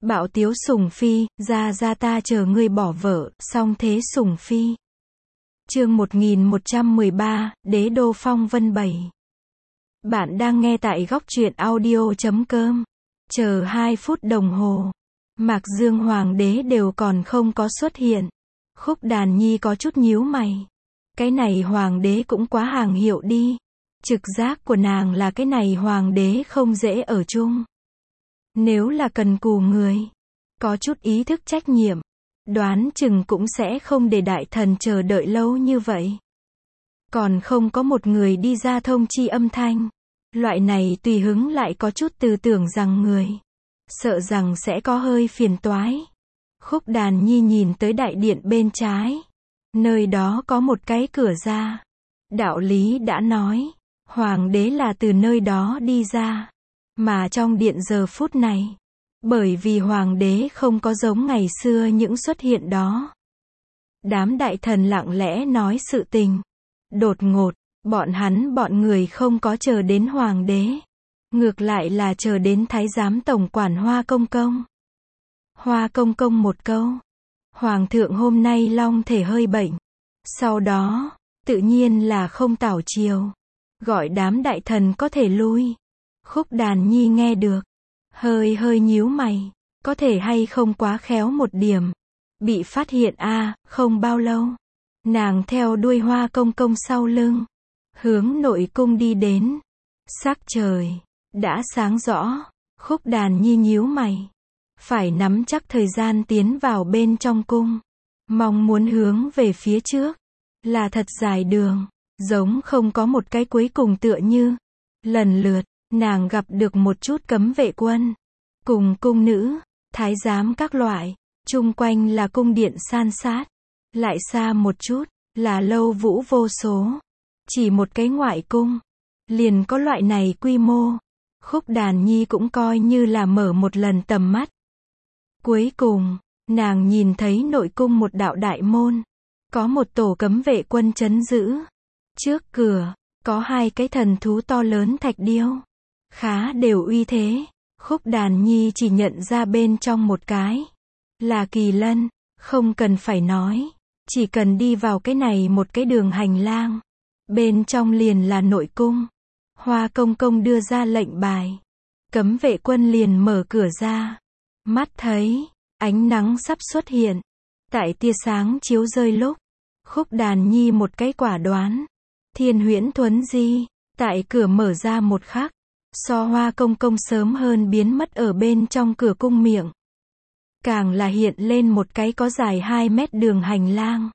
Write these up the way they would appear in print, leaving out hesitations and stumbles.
Bạo tiếu sủng phi, ra ta chờ ngươi bỏ vợ, song thế sủng phi. Chương 1113, Đế đô phong vân 7. Bạn đang nghe tại góc truyện audio.com. Chờ 2 phút đồng hồ. Mạc Dương Hoàng đế đều còn không có xuất hiện. Khúc Đàn Nhi có chút nhíu mày. Cái này hoàng đế cũng quá hàng hiệu đi. Trực giác của nàng là cái này hoàng đế không dễ ở chung. Nếu là cần cù người, có chút ý thức trách nhiệm, đoán chừng cũng sẽ không để đại thần chờ đợi lâu như vậy. Còn không có một người đi ra thông chi âm thanh. Loại này tùy hứng lại có chút tư tưởng rằng người, sợ rằng sẽ có hơi phiền toái. Khúc Đàn Nhi nhìn tới đại điện bên trái. Nơi đó có một cái cửa ra. Đạo lý đã nói, hoàng đế là từ nơi đó đi ra. Mà trong điện giờ phút này, bởi vì hoàng đế không có giống ngày xưa những xuất hiện đó. Đám đại thần lặng lẽ nói sự tình. Đột ngột, bọn người không có chờ đến hoàng đế. Ngược lại là chờ đến thái giám tổng quản Hoa Công Công. Hoa Công Công một câu. Hoàng thượng hôm nay long thể hơi bệnh. Sau đó, tự nhiên là không tảo chiều. Gọi đám đại thần có thể lui. Khúc Đàn Nhi nghe được. Hơi nhíu mày. Có thể hay không quá khéo một điểm. Bị phát hiện không bao lâu. Nàng theo đuôi Hoa Công Công sau lưng. Hướng nội cung đi đến. Sắc trời đã sáng rõ. Khúc Đàn Nhi nhíu mày. Phải nắm chắc thời gian tiến vào bên trong cung. Mong muốn hướng về phía trước. Là thật dài đường. Giống không có một cái cuối cùng tựa như. Lần lượt, nàng gặp được một chút cấm vệ quân. Cùng cung nữ, thái giám các loại. Chung quanh là cung điện san sát. Lại xa một chút, là lâu vũ vô số. Chỉ một cái ngoại cung. Liền có loại này quy mô. Khúc Đàn Nhi cũng coi như là mở một lần tầm mắt. Cuối cùng, nàng nhìn thấy nội cung một đạo đại môn. Có một tổ cấm vệ quân trấn giữ. Trước cửa, có 2 cái thần thú to lớn thạch điêu. Khá đều uy thế. Khúc Đàn Nhi chỉ nhận ra bên trong một cái. Là kỳ lân, không cần phải nói. Chỉ cần đi vào cái này một cái đường hành lang. Bên trong liền là nội cung. Hoa Công Công đưa ra lệnh bài. Cấm vệ quân liền mở cửa ra. Mắt thấy, ánh nắng sắp xuất hiện. Tại tia sáng chiếu rơi lúc. Khúc Đàn Nhi một cái quả đoán. Thiên Huyễn Thuấn Di, tại cửa mở ra một khắc. So Hoa Công Công sớm hơn biến mất ở bên trong cửa cung miệng. Càng là hiện lên một cái có dài 2 mét đường hành lang.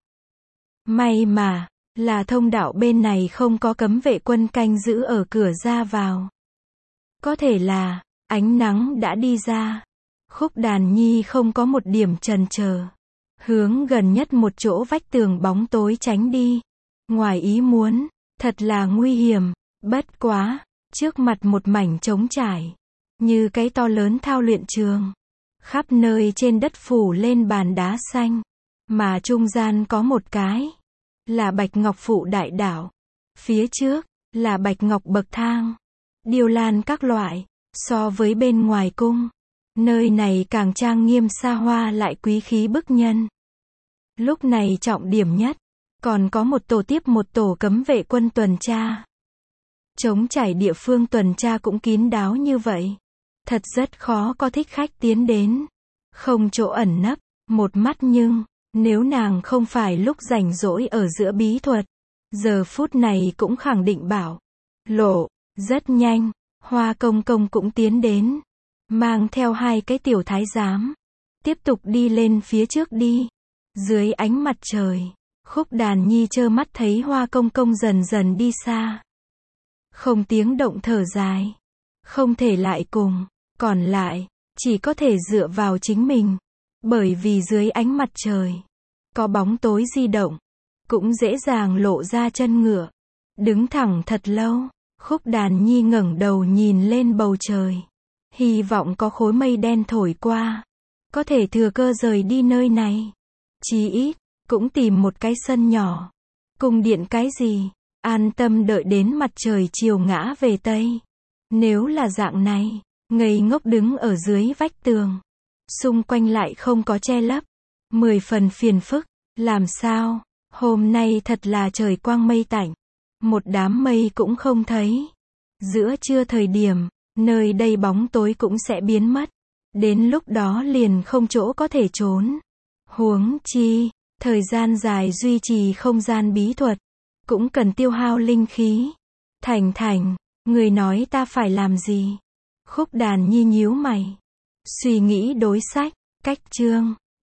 May mà, là thông đạo bên này không có cấm vệ quân canh giữ ở cửa ra vào. Có thể là, ánh nắng đã đi ra. Khúc Đàn Nhi không có một điểm chần chờ. Hướng gần nhất một chỗ vách tường bóng tối tránh đi. Ngoài ý muốn, thật là nguy hiểm. Bất quá, trước mặt một mảnh trống trải. Như cái to lớn thao luyện trường. Khắp nơi trên đất phủ lên bàn đá xanh. Mà trung gian có một cái. Là bạch ngọc phụ đại đảo. Phía trước, là bạch ngọc bậc thang. Điêu lan các loại. So với bên ngoài cung. Nơi này càng trang nghiêm xa hoa lại quý khí bức nhân. Lúc này trọng điểm nhất. Còn có một tổ tiếp một tổ cấm vệ quân tuần tra. Trống trải địa phương tuần tra cũng kín đáo như vậy. Thật rất khó có thích khách tiến đến. Không chỗ ẩn nấp. Một mắt nhưng, nếu nàng không phải lúc rảnh rỗi ở giữa bí thuật. Giờ phút này cũng khẳng định bảo. Lộ, rất nhanh. Hoa Công Công cũng tiến đến. Mang theo 2 cái tiểu thái giám. Tiếp tục đi lên phía trước đi. Dưới ánh mặt trời. Khúc Đàn Nhi trơ mắt thấy Hoa Công Công dần dần đi xa. Không tiếng động thở dài. Không thể lại cùng. Còn lại, chỉ có thể dựa vào chính mình. Bởi vì dưới ánh mặt trời. Có bóng tối di động. Cũng dễ dàng lộ ra chân ngựa. Đứng thẳng thật lâu. Khúc Đàn Nhi ngẩng đầu nhìn lên bầu trời. Hy vọng có khối mây đen thổi qua. Có thể thừa cơ rời đi nơi này. Chí ít, cũng tìm một cái sân nhỏ. Cung điện cái gì. An tâm đợi đến mặt trời chiều ngã về Tây. Nếu là dạng này, ngây ngốc đứng ở dưới vách tường. xung quanh lại không có che lấp. 10 phần phiền phức, làm sao? Hôm nay thật là trời quang mây tạnh. Một đám mây cũng không thấy. Giữa trưa thời điểm, nơi đây bóng tối cũng sẽ biến mất. Đến lúc đó liền không chỗ có thể trốn. Huống chi, thời gian dài duy trì không gian bí thuật, cũng cần tiêu hao linh khí. Thành, người nói ta phải làm gì? Khúc Đàn Nhi nhíu mày. Suy nghĩ đối sách, cách chương.